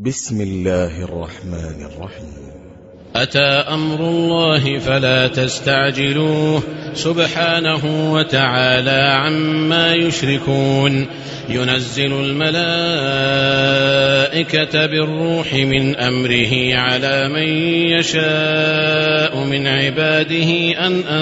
بسم الله الرحمن الرحيم. أتى أمر الله فلا تستعجلوه سبحانه وتعالى عما يشركون. ينزل الملائكة بالروح من أمره على من يشاء من عباده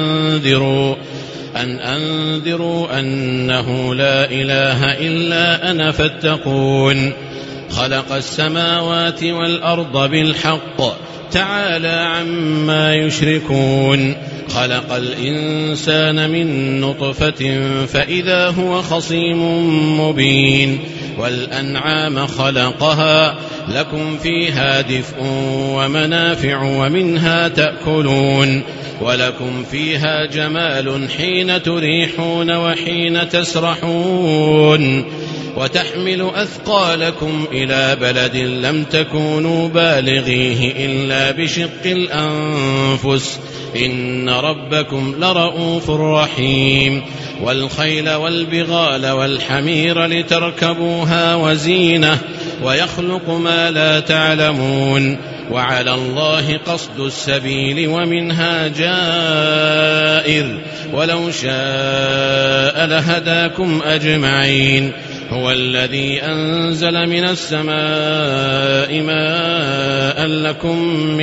أن أنذروا أنه لا إله إلا أنا فاتقون. خلق السماوات والأرض بالحق تعالى عما يشركون. خلق الإنسان من نطفة فإذا هو خصيم مبين. والأنعام خلقها لكم فيها دفء ومنافع ومنها تأكلون ولكم فيها جمال حين تريحون وحين تسرحون. وتحمل أثقالكم إلى بلد لم تكونوا بالغيه إلا بشق الأنفس إن ربكم لرؤوف رحيم. والخيل والبغال والحمير لتركبوها وزينة ويخلق ما لا تعلمون. وعلى الله قصد السبيل ومنها جائر ولو شاء لهداكم أجمعين. هو الذي أنزل من السماء ماء لكم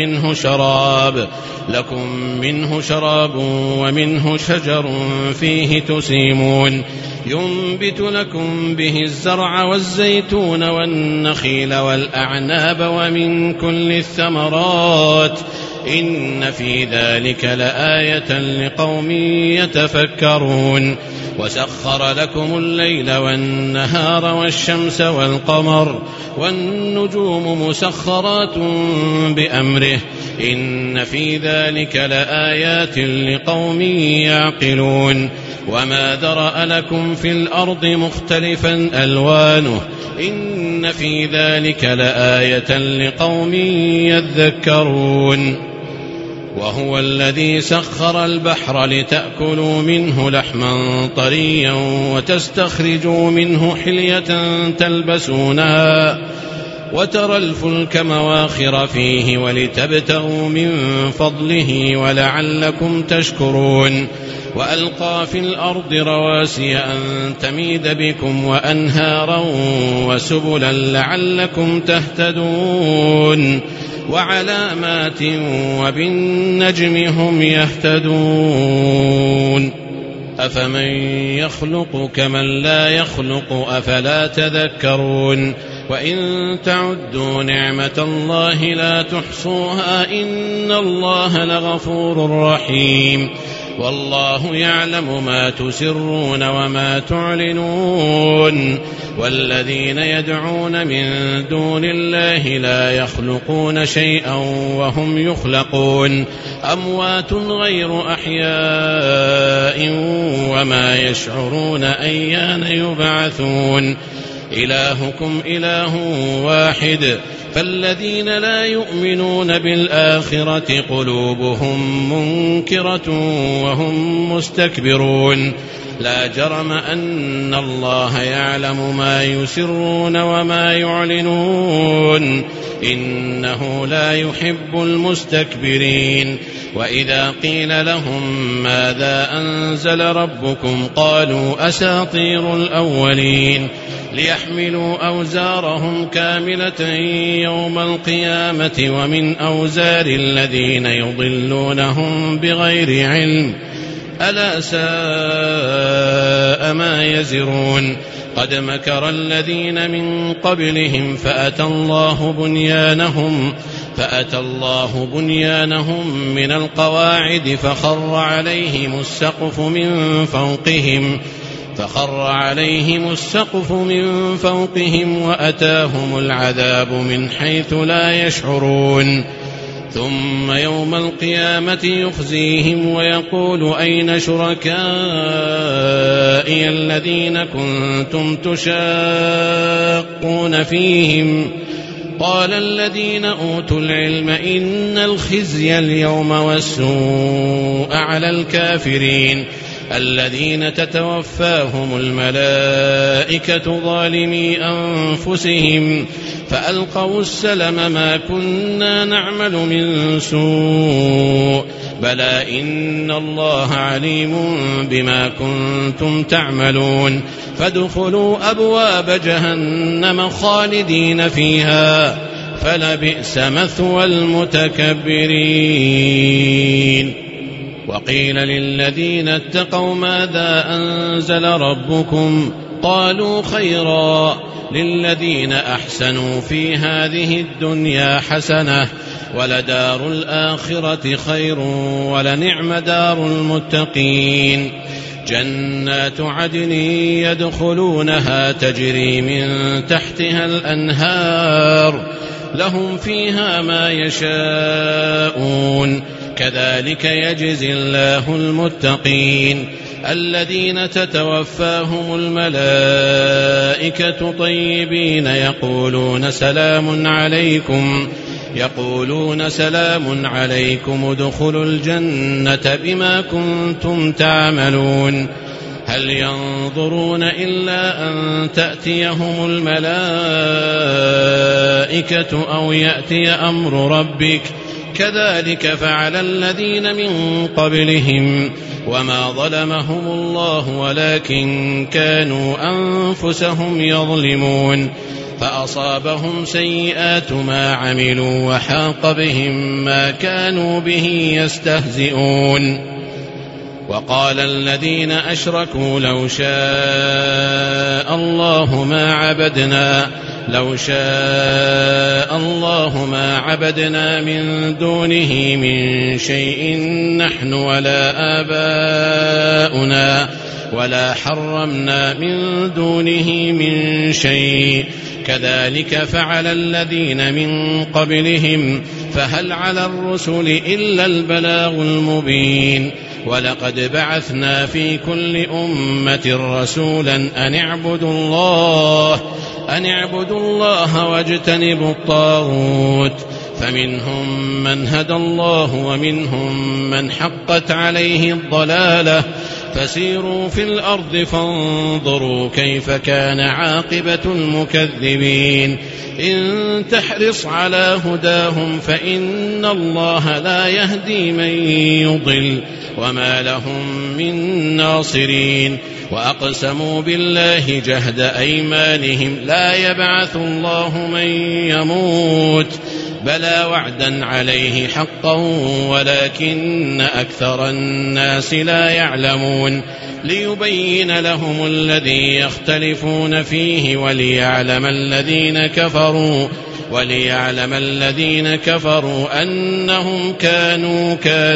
منه شراب ومنه شجر فيه تسيمون. ينبت لكم به الزرع والزيتون والنخيل والأعناب ومن كل الثمرات إن في ذلك لآية لقوم يتفكرون. وسخر لكم الليل والنهار والشمس والقمر والنجوم مسخرات بأمره إن في ذلك لآيات لقوم يعقلون. وما ذرأ لكم في الأرض مختلفا ألوانه إن في ذلك لآية لقوم يذكرون. وهو الذي سخر البحر لتأكلوا منه لحما طريا وتستخرجوا منه حلية تلبسونها وترى الفلك مواخر فيه ولتبتغوا من فضله ولعلكم تشكرون. وألقى في الأرض رواسي أن تميد بكم وأنهارا وسبلا لعلكم تهتدون. وعلامات وبالنجم هم يهتدون. أفمن يخلق كمن لا يخلق أفلا تذكرون. وإن تعدوا نعمة الله لا تحصوها إن الله لغفور رحيم. والله يعلم ما تسرون وما تعلنون. والذين يدعون من دون الله لا يخلقون شيئا وهم يخلقون أموات غير أحياء وما يشعرون أيان يبعثون. إلهكم إله واحد فالذين لا يؤمنون بالآخرة قلوبهم منكرة وهم مستكبرون. لا جرم أن الله يعلم ما يسرون وما يعلنون إنه لا يحب المستكبرين. وإذا قيل لهم ماذا أنزل ربكم قالوا أساطير الأولين ليحملوا أوزارهم كاملة يوم القيامة ومن أوزار الذين يضلونهم بغير علم ألا ساء ما يزرون. قد مكر الذين من قبلهم فأتى الله بنيانهم من القواعد فخر عليهم السقف من فوقهم وأتاهم العذاب من حيث لا يشعرون. ثم يوم القيامة يخزيهم ويقول أين شركائي الذين كنتم تشاقون فيهم قال الذين أوتوا العلم إن الخزي اليوم والسوء على الكافرين الذين تتوفاهم الملائكة ظالمي أنفسهم فألقوا السلم ما كنا نعمل من سوء بلى إن الله عليم بما كنتم تعملون فادخلوا أبواب جهنم خالدين فيها فلبئس مثوى المتكبرين. وقيل للذين اتقوا ماذا أنزل ربكم قالوا خيرا للذين أحسنوا في هذه الدنيا حسنة ولدار الآخرة خير ولنعم دار المتقين جنات عدن يدخلونها تجري من تحتها الأنهار لهم فيها ما يشاءون كذلك يجزي الله المتقين الذين تتوفاهم الملائكة طيبين يقولون سلام عليكم ادخلوا الجنة بما كنتم تعملون هل ينظرون إلا أن تأتيهم الملائكة أو يأتي أمر ربك كذلك فعل الذين من قبلهم وما ظلمهم الله ولكن كانوا أنفسهم يظلمون فأصابهم سيئات ما عملوا وحاق بهم ما كانوا به يستهزئون. وقال الذين أشركوا لو شاء الله ما عبدنا من دونه من شيء نحن ولا آباؤنا ولا حرمنا من دونه من شيء كذلك فعل الذين من قبلهم فهل على الرسل إلا البلاغ المبين. ولقد بعثنا في كل أمة رسولا أن اعبدوا الله واجتنبوا الطاغوت فمنهم من هدى الله ومنهم من حقت عليه الضلالة فسيروا في الأرض فانظروا كيف كان عاقبة المكذبين. إن تحرص على هداهم فإن الله لا يهدي من يضل وما لهم من ناصرين. وأقسموا بالله جهد أيمانهم لا يبعث الله من يموت بلى وعدا عليه حقا ولكن أكثر الناس لا يعلمون ليبين لهم الذي يختلفون فيه وليعلم الذين كفروا أنهم كانوا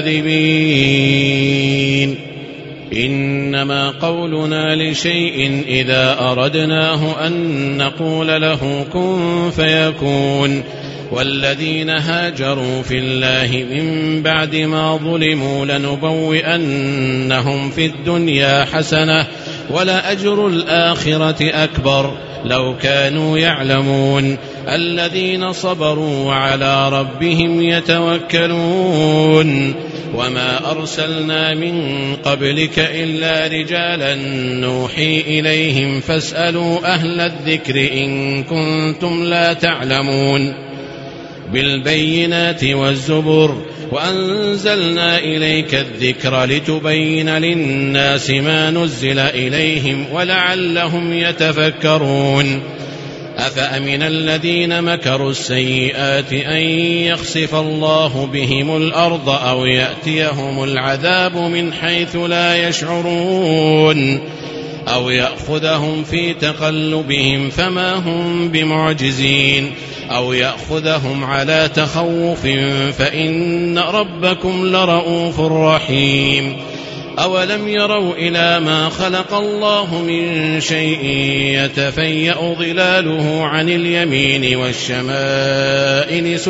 كاذبين. إنما قولنا لشيء إذا أردناه أن نقول له كن فيكون. والذين هاجروا في الله من بعد ما ظلموا لنبوئنهم في الدنيا حسنة ولأجر الآخرة أكبر لو كانوا يعلمون. الذين صبروا وعلى ربهم يتوكلون. وما أرسلنا من قبلك إلا رجالا نوحي إليهم فاسألوا أهل الذكر إن كنتم لا تعلمون. بالبينات والزبر وأنزلنا إليك الذكر لتبين للناس ما نزل إليهم ولعلهم يتفكرون. أفأمن الذين مكروا السيئات أن يخسف الله بهم الأرض أو يأتيهم العذاب من حيث لا يشعرون أو يأخذهم في تقلبهم فما هم بمعجزين أو يأخذهم على تخوف فإن ربكم لرؤوف رحيم. أولم يروا إلى ما خلق الله من شيء يتفيأ ظلاله عن اليمين والشمائل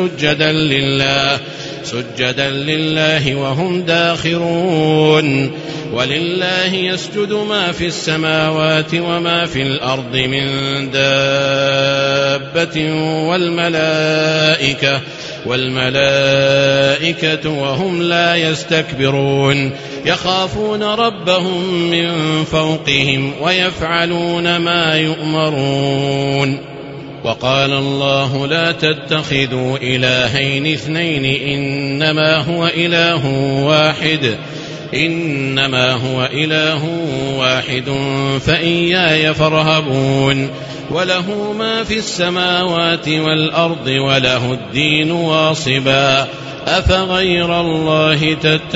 سجدا لله وهم داخرون. ولله يسجد ما في السماوات وما في الأرض من دابة والملائكة وهم لا يستكبرون يخافون ربهم من فوقهم ويفعلون ما يؤمرون. وقال الله لا تتخذوا إلهين اثنين إنما هو إله واحد فإياي فارهبون وله ما في السماوات والأرض وله الدين واصبا أفغير الله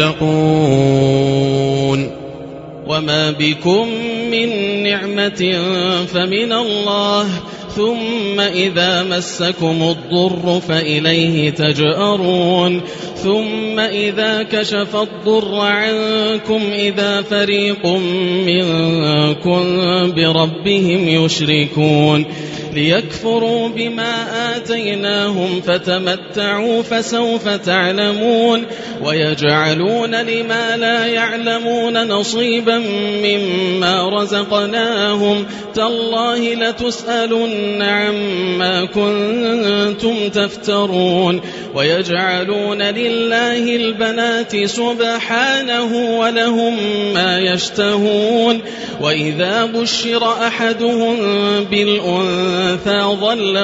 تتقون وما بكم من نعمة فمن الله ثم إذا مسكم الضر فإليه تجأرون ثم إذا كشف الضر عنكم إذا فريق منكم بربهم يشركون ليكفروا بما آتيناهم فتمتعوا فسوف تعلمون ويجعلون لما لا يعلمون نصيبا مما رزقناهم تالله لتسألن عما كنتم تفترون ويجعلون لله البنات سبحانه ولهم ما يشتهون وإذا بشر أحدهم بالأنثى ظل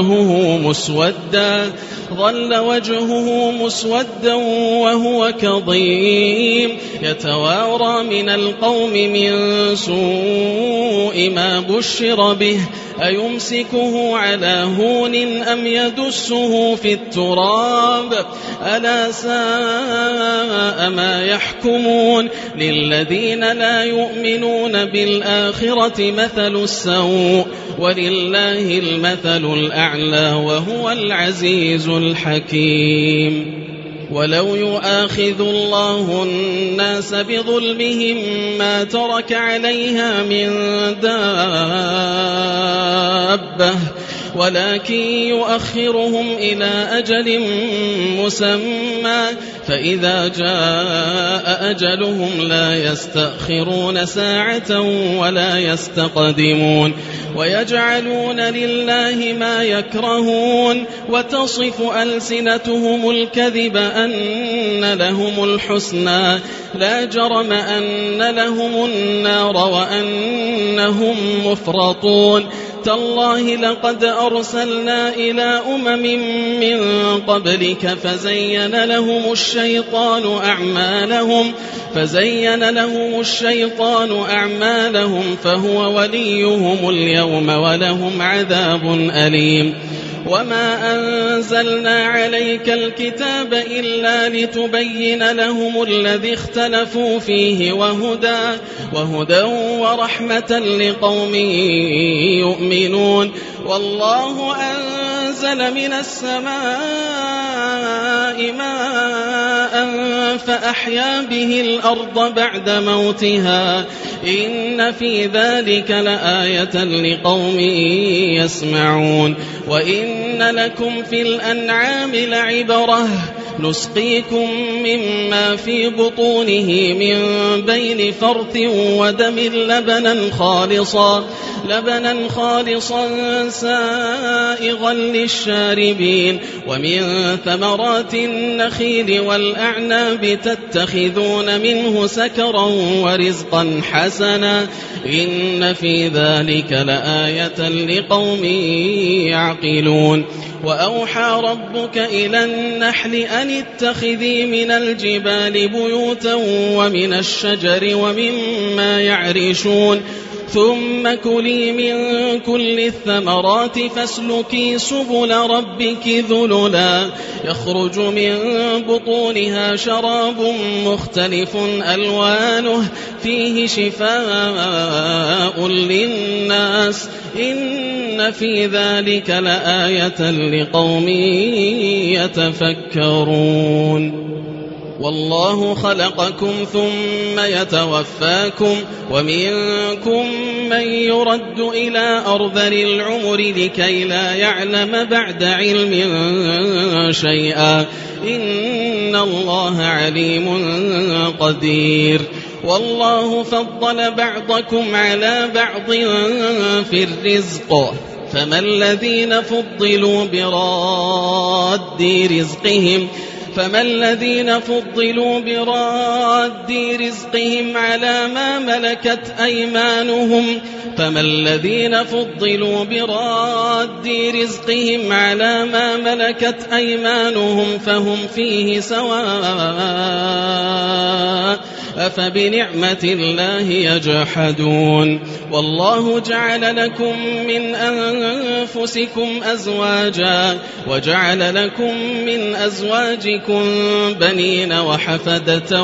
وجهه مسودا وهو كظيم يتوارى من القوم من سوء ما بشر به أيمسكه على هون أم يدسه في التراب ألا ساء ما يحكمون للذين لا يؤمنون بالآخرة مثل السوء ولله المثل الأعلى وهو العزيز الحكيم ولو يؤاخذ الله الناس بظلمهم ما ترك عليها من دابة ولكن يؤخرهم إلى أجل مسمى فإذا جاء أجلهم لا يستأخرون ساعة ولا يستقدمون ويجعلون لله ما يكرهون وتصف ألسنتهم الكذب أن لهم الحسنى لا جرم أن لهم النار وأنهم مفرطون تالله لقد أرسلنا إلى من قبلك فزين لهم الشيطان أعمالهم فهو وليهم اليوم ولهم عذاب أليم وما أنزلنا عليك الكتاب إلا لتبين لهم الذي اختلفوا فيه وهدى ورحمة لقوم يؤمنون والله أنزل من السماء ماء فأحيا به الأرض بعد موتها إن في ذلك لآية لقوم يسمعون وإن لكم في الأنعام لعبرة نسقيكم مما في بطونه من بين فرث ودم لبنا خالصا سائغا للشاربين ومن ثمرات النخيل والأعناب تتخذون منه سكرا ورزقا حسنا إن في ذلك لآية لقوم يعقلون وأوحى ربك إلى النحل أن اتخذي من الجبال بيوتا ومن الشجر ومما يعرشون ثم كلي من كل الثمرات فاسلكي سبل ربك ذللا يخرج من بطونها شراب مختلف ألوانه فيه شفاء للناس إن في ذلك لآية لقوم يتفكرون والله خلقكم ثم يتوفاكم ومنكم من يرد إلى أرذل العمر لكي لا يعلم بعد علم شيئا إن الله عليم قدير والله فضل بعضكم على بعض في الرزق فما الذين فضلوا براد رزقهم فما الذين فضلوا براد رزقهم على ما ملكت أيمانهم فهم فيه سواء أفبنعمة الله يجحدون والله جعل لكم من أنفسكم أزواجا وجعل لكم من أزواجكم بنين وحفدة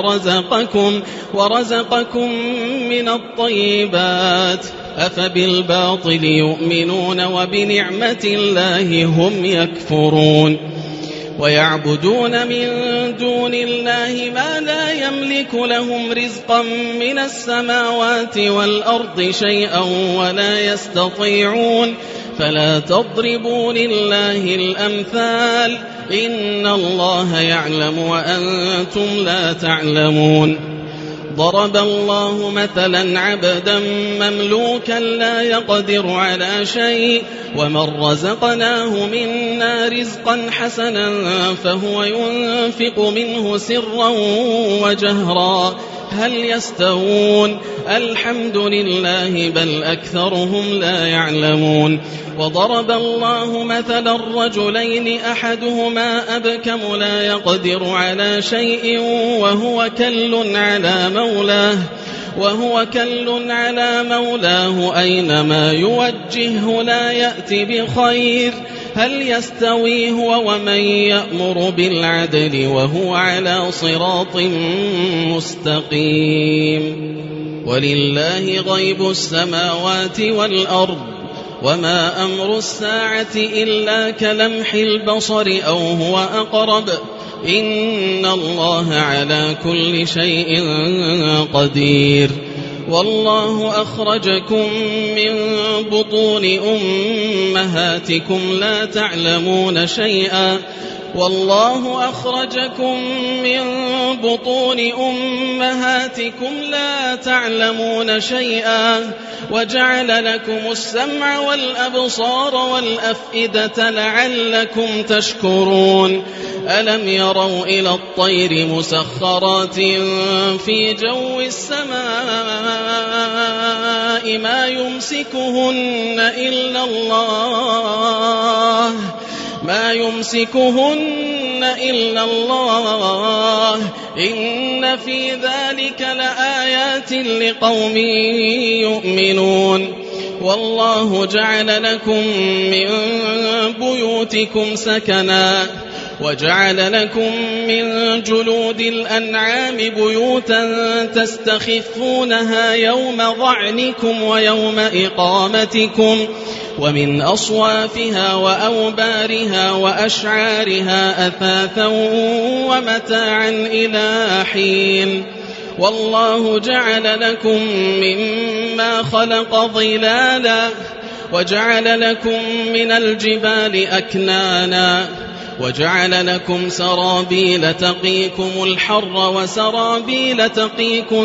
ورزقكم من الطيبات أفبالباطل يؤمنون وبنعمة الله هم يكفرون ويعبدون من دون الله ما لا يملك لهم رزقا من السماوات والأرض شيئا ولا يستطيعون فلا تضربوا لله الأمثال إن الله يعلم وأنتم لا تعلمون ضرب الله مثلا عبدا مملوكا لا يقدر على شيء ومن رزقناه منا رزقا حسنا فهو ينفق منه سرا وجهرا هل يستوون الحمد لله بل أكثرهم لا يعلمون وضرب الله مثلا الرجلين أحدهما أبكم لا يقدر على شيء وهو كل على مولاه أينما يوجهه لا يأتي بخير هل يستوي هو ومن يأمر بالعدل وهو على صراط مستقيم ولله غيب السماوات والأرض وما أمر الساعة إلا كلمح البصر أو هو أقرب إن الله على كل شيء قدير والله أخرجكم من بطون أمهاتكم لا تعلمون شيئا وجعل لكم السمع والأبصار والأفئدة لعلكم تشكرون ألم يروا إلى الطير مسخرات في جو السماء ما يمسكهن إلا الله إن في ذلك لآيات لقوم يؤمنون والله جعل لكم من بيوتكم سكنا وجعل لكم من جلود الأنعام بيوتا تستخفونها يوم ظعنكم ويوم إقامتكم ومن أصوافها وأوبارها وأشعارها أثاثا ومتاعا إلى حين والله جعل لكم مما خلق ظلالا وجعل لكم من الجبال أكنانا وجعل لكم سرابيل تقيكم الحر وسرابيل تقيكم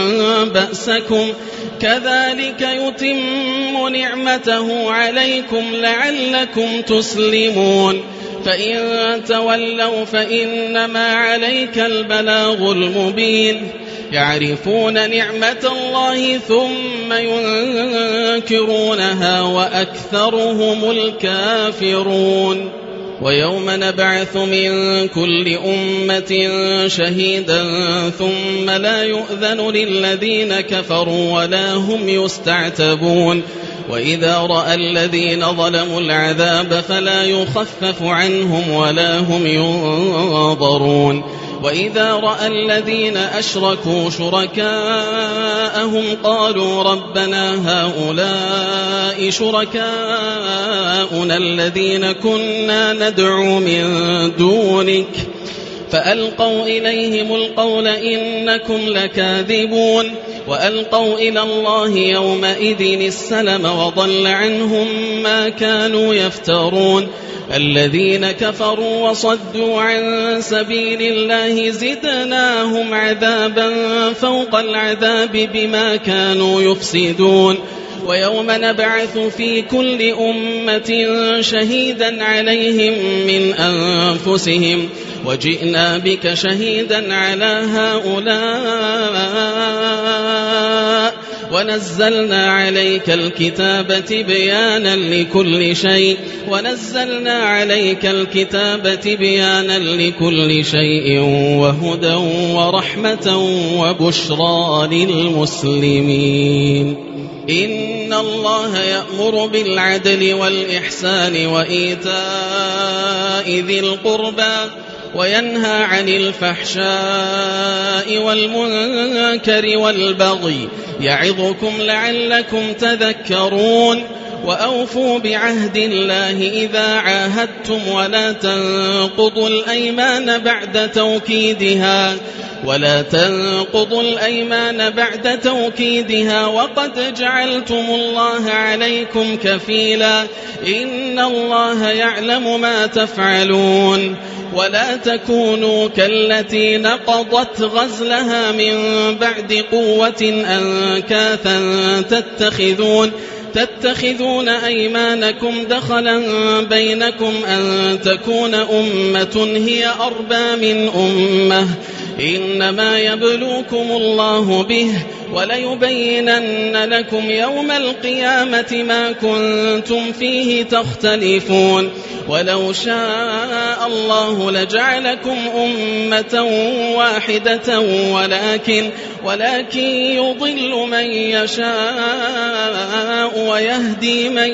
بأسكم كذلك يتم نعمته عليكم لعلكم تسلمون فإن تولوا فإنما عليك البلاغ المبين يعرفون نعمة الله ثم ينكرونها وأكثرهم الكافرون ويوم نبعث من كل أمة شهيدا ثم لا يؤذن للذين كفروا ولا هم يستعتبون وإذا رأى الذين ظلموا العذاب فلا يخفف عنهم ولا هم ينظرون وإذا رأى الذين أشركوا شركاءهم قالوا ربنا هؤلاء شركاؤنا الذين كنا ندعو من دونك فألقوا إليهم القول إنكم لكاذبون وألقوا إلى الله يومئذ السلم وضل عنهم ما كانوا يفترون الذين كفروا وصدوا عن سبيل الله زدناهم عذابا فوق العذاب بما كانوا يفسدون ويوم نبعث في كل أمة شهيدا عليهم من أنفسهم وجئنا بك شهيدا على هؤلاء ونزلنا عليك الكتاب بيانا لكل شيء وهدى ورحمة وبشرى للمسلمين. إن الله يأمر بالعدل والإحسان وإيتاء ذي القربى وينهى عن الفحشاء والمنكر والبغي يعظكم لعلكم تذكرون. وأوفوا بعهد الله إذا عاهدتم ولا تنقضوا الأيمان بعد توكيدها وقد جعلتم الله عليكم كفيلا إن الله يعلم ما تفعلون. ولا تكونوا كالتي نقضت غزلها من بعد قوة أنكاثا تتخذون أيمانكم دخلا بينكم أن تكون أمة هي أربى من أمة إنما يبلوكم الله به وليبينن لكم يوم القيامة ما كنتم فيه تختلفون. ولو شاء الله لجعلكم أمة واحدة ولكن يضل من يشاء ويهدي من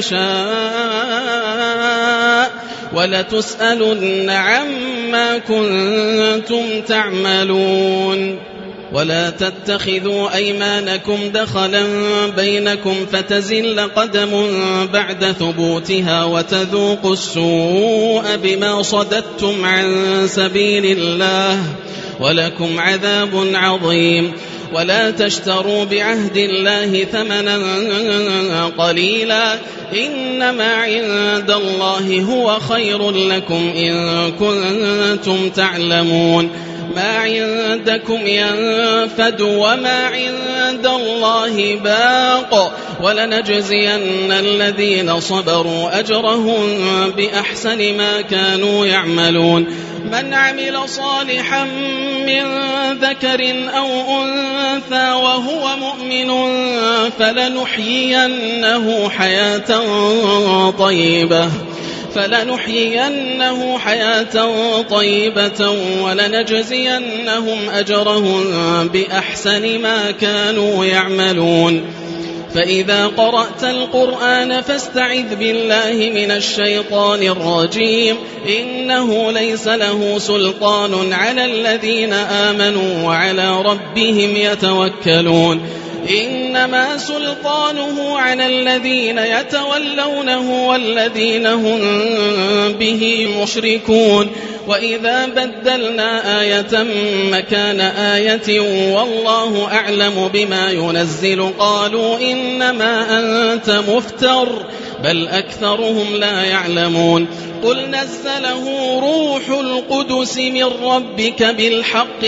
يشاء ولتسألن عما كنتم تعملون. ولا تتخذوا أيمانكم دخلا بينكم فتزل قدم بعد ثبوتها وتذوقوا السوء بما صددتم عن سبيل الله ولكم عذاب عظيم. ولا تشتروا بعهد الله ثمنا قليلا إنما عند الله هو خير لكم إن كنتم تعلمون. ما عندكم ينفد وما عند الله باق ولنجزين الذين صبروا أجرهم بأحسن ما كانوا يعملون. من عمل صالحا من ذكر أو أنثى وهو مؤمن فلنحيينه حياة طيبة ولنجزينهم أجرهم بأحسن ما كانوا يعملون. فإذا قرأت القرآن فاستعذ بالله من الشيطان الرجيم إنه ليس له سلطان على الذين آمنوا وعلى ربهم يتوكلون. إنما سلطانه على الذين يتولونه والذين هم به مشركون. وإذا بدلنا آية مكان آية والله أعلم بما ينزل قالوا إنما أنت مفتر بل أكثرهم لا يعلمون. قل نزله روح القدس من ربك بالحق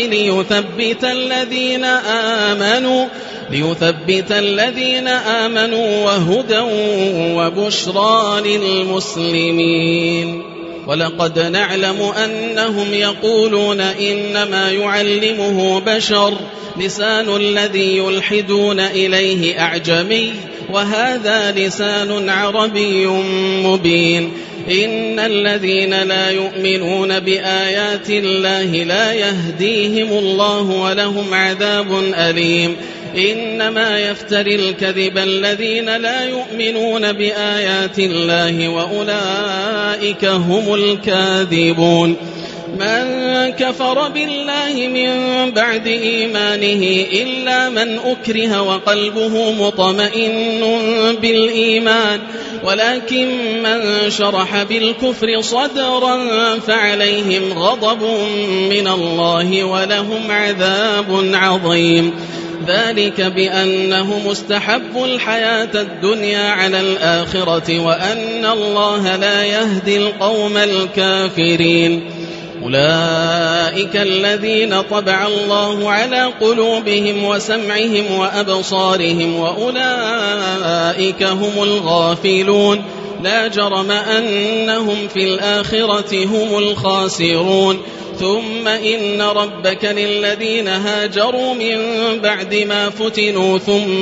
ليثبت الذين آمنوا وهدى وبشرى للمسلمين. ولقد نعلم أنهم يقولون إنما يعلمه بشر لسان الذي يلحدون إليه أعجمي وهذا لسان عربي مبين. إن الذين لا يؤمنون بآيات الله لا يهديهم الله ولهم عذاب أليم. إنما يفتري الكذب الذين لا يؤمنون بآيات الله وأولئك هم الكاذبون. من كفر بالله من بعد إيمانه إلا من أكره وقلبه مطمئن بالإيمان ولكن من شرح بالكفر صدرا فعليهم غضب من الله ولهم عذاب عظيم. ذلك بأنه مستحب الحياة الدنيا على الآخرة وأن الله لا يهدي القوم الكافرين. أولئك الذين طبع الله على قلوبهم وسمعهم وأبصارهم وأولئك هم الغافلون. لا جرم أنهم في الآخرة هم الخاسرون ثم إن ربك للذين هاجروا من بعد ما فتنوا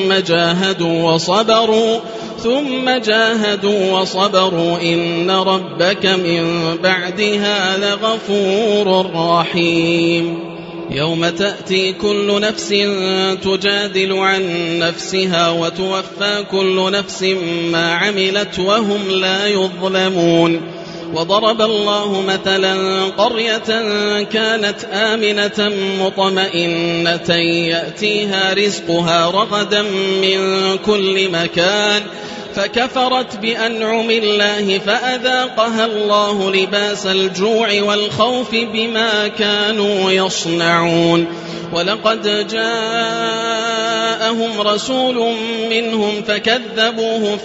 ثم جاهدوا وصبروا إن ربك من بعدها لغفور رحيم يوم تأتي كل نفس تجادل عن نفسها وتوفى كل نفس ما عملت وهم لا يظلمون وضرب الله مثلا قرية كانت آمنة مطمئنة يأتيها رزقها رغدا من كل مكان فكفرت بأنعم الله فأذاقها الله لباس الجوع والخوف بما كانوا يصنعون ولقد جاءهم رسول منهم فكذبوه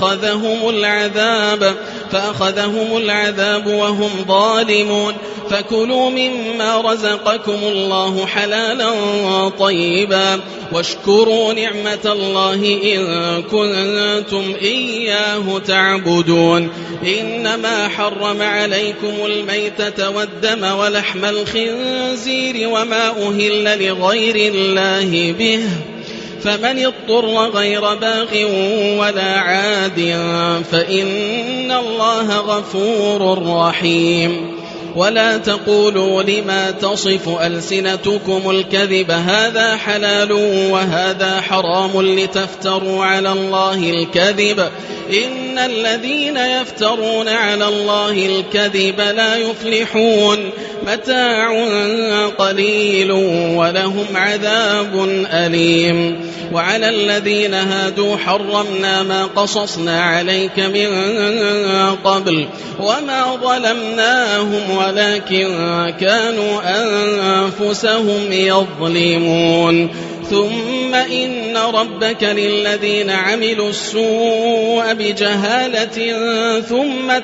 فأخذهم العذاب وهم ظالمون فكلوا مما رزقكم الله حلالا طيبا واشكروا نعمة الله إن كنتم إياه تعبدون إنما حرم عليكم الميتة والدم ولحم الخنزير وما أهل لغير الله به فمن اضطر غير باغ ولا عاد فإن الله غفور رحيم ولا تقولوا لما تصف ألسنتكم الكذب هذا حلال وهذا حرام لتفتروا على الله الكذب إن الذين يفترون على الله الكذب لا يفلحون متاع قليل ولهم عذاب أليم وعلى الذين هادوا حرمنا ما قصصنا عليك من قبل وما ظلمناهم ولكن كانوا أنفسهم يظلمون ثم إن ربك للذين عملوا السوء بجهالة ثم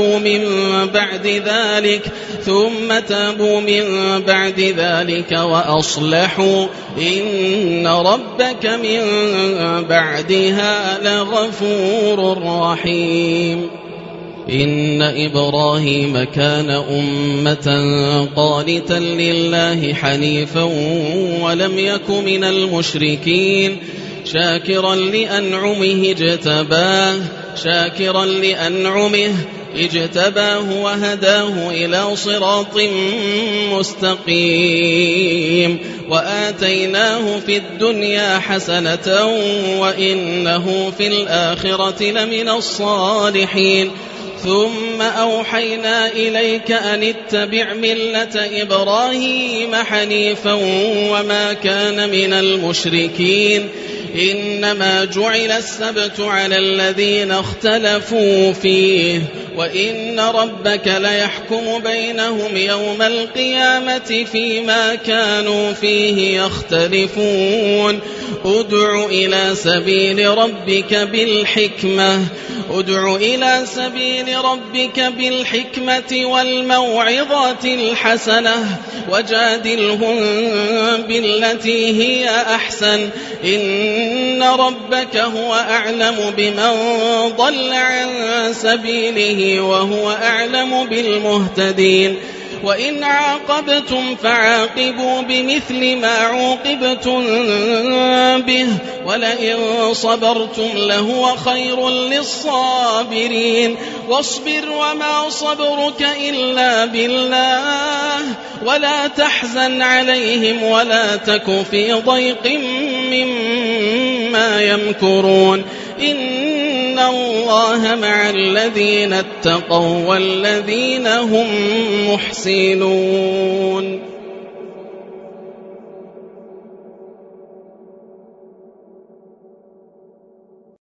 تابوا من بعد ذلك وأصلحوا إن ربك من بعدها لغفور رحيم إن إبراهيم كان أمة قانتا لله حنيفا ولم يك من المشركين شاكرا لأنعمه اجتباه وهداه إلى صراط مستقيم وآتيناه في الدنيا حسنة وإنه في الآخرة لمن الصالحين ثم أوحينا إليك أن اتبع ملة إبراهيم حنيفا وما كان من المشركين إنما جعل السبت على الذين اختلفوا فيه وإن ربك ليحكم بينهم يوم القيامة فيما كانوا فيه يختلفون ادع إلى سبيل ربك بالحكمة والموعظة الحسنة وجادلهم بالتي هي أحسن إن ربك هو أعلم بمن ضل عن سبيله وهو أعلم بالمهتدين وإن عاقبتم فعاقبوا بمثل ما عوقبتم به ولئن صبرتم لهو خير للصابرين واصبر وما صبرك إلا بالله ولا تحزن عليهم ولا تك في ضيق مما يمكرون إن الله مع الذين اتقوا والذين هم محسنون